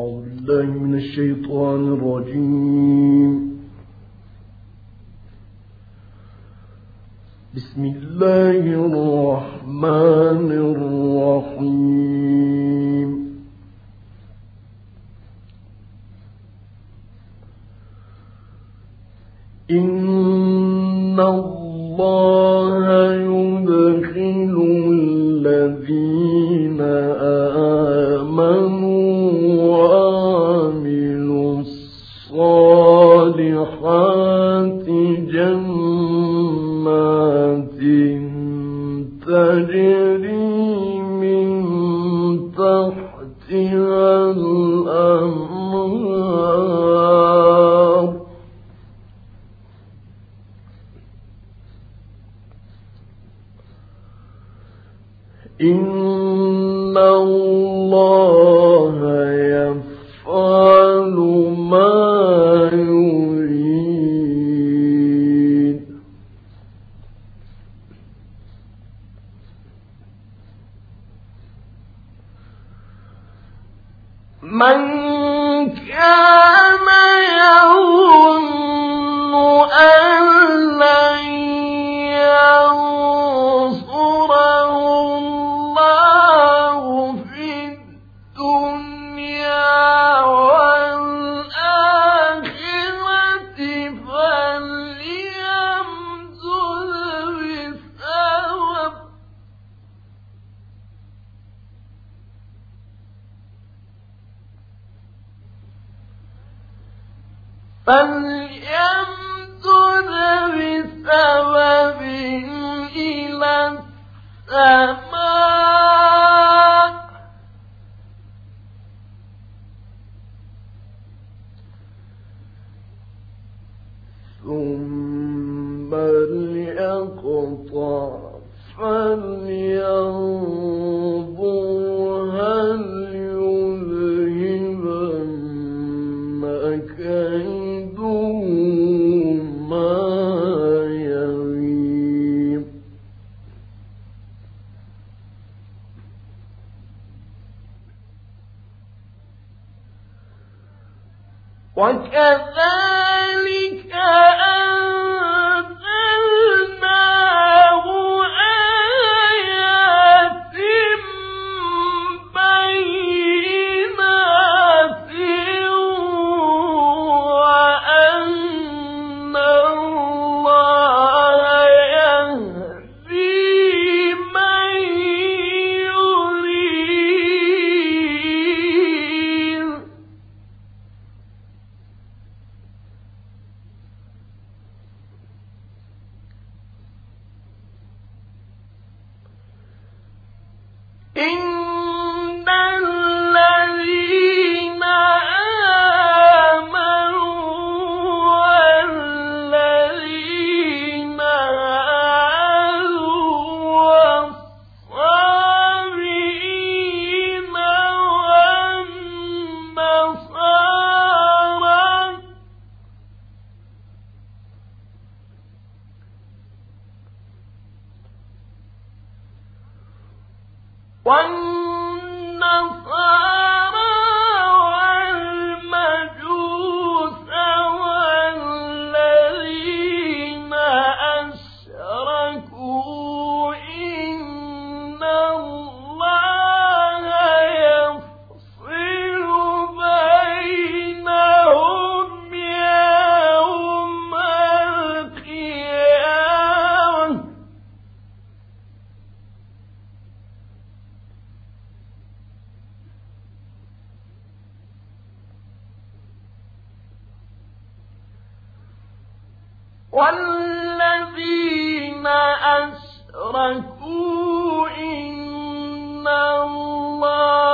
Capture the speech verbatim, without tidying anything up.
أعوذ بالله من الشيطان الرجيم. بسم الله الرحمن الرحيم. إن الله يدخل الذين آمنوا وعملوا الصالحات جنات تجري من تحتها الأنهار إن الله يفعل ما يريد. من كان يظن أن لن ينصره الله في الدنيا والآخرة فليمدد بسبب فليمدد بسبب إلى السماء ثم ليقطع فلينظر هل يذهبن كيده ما يغيظ. وكذلك أنزلناه آيات بينات وأن الله يهدي من يريد. إن الذين آمنوا والذين هادوا والصابئين والنصارى والنصارى والمجوس والذين أشركوا إن الله يفصل بينهم يوم القيامة. والذين أشركوا إن الله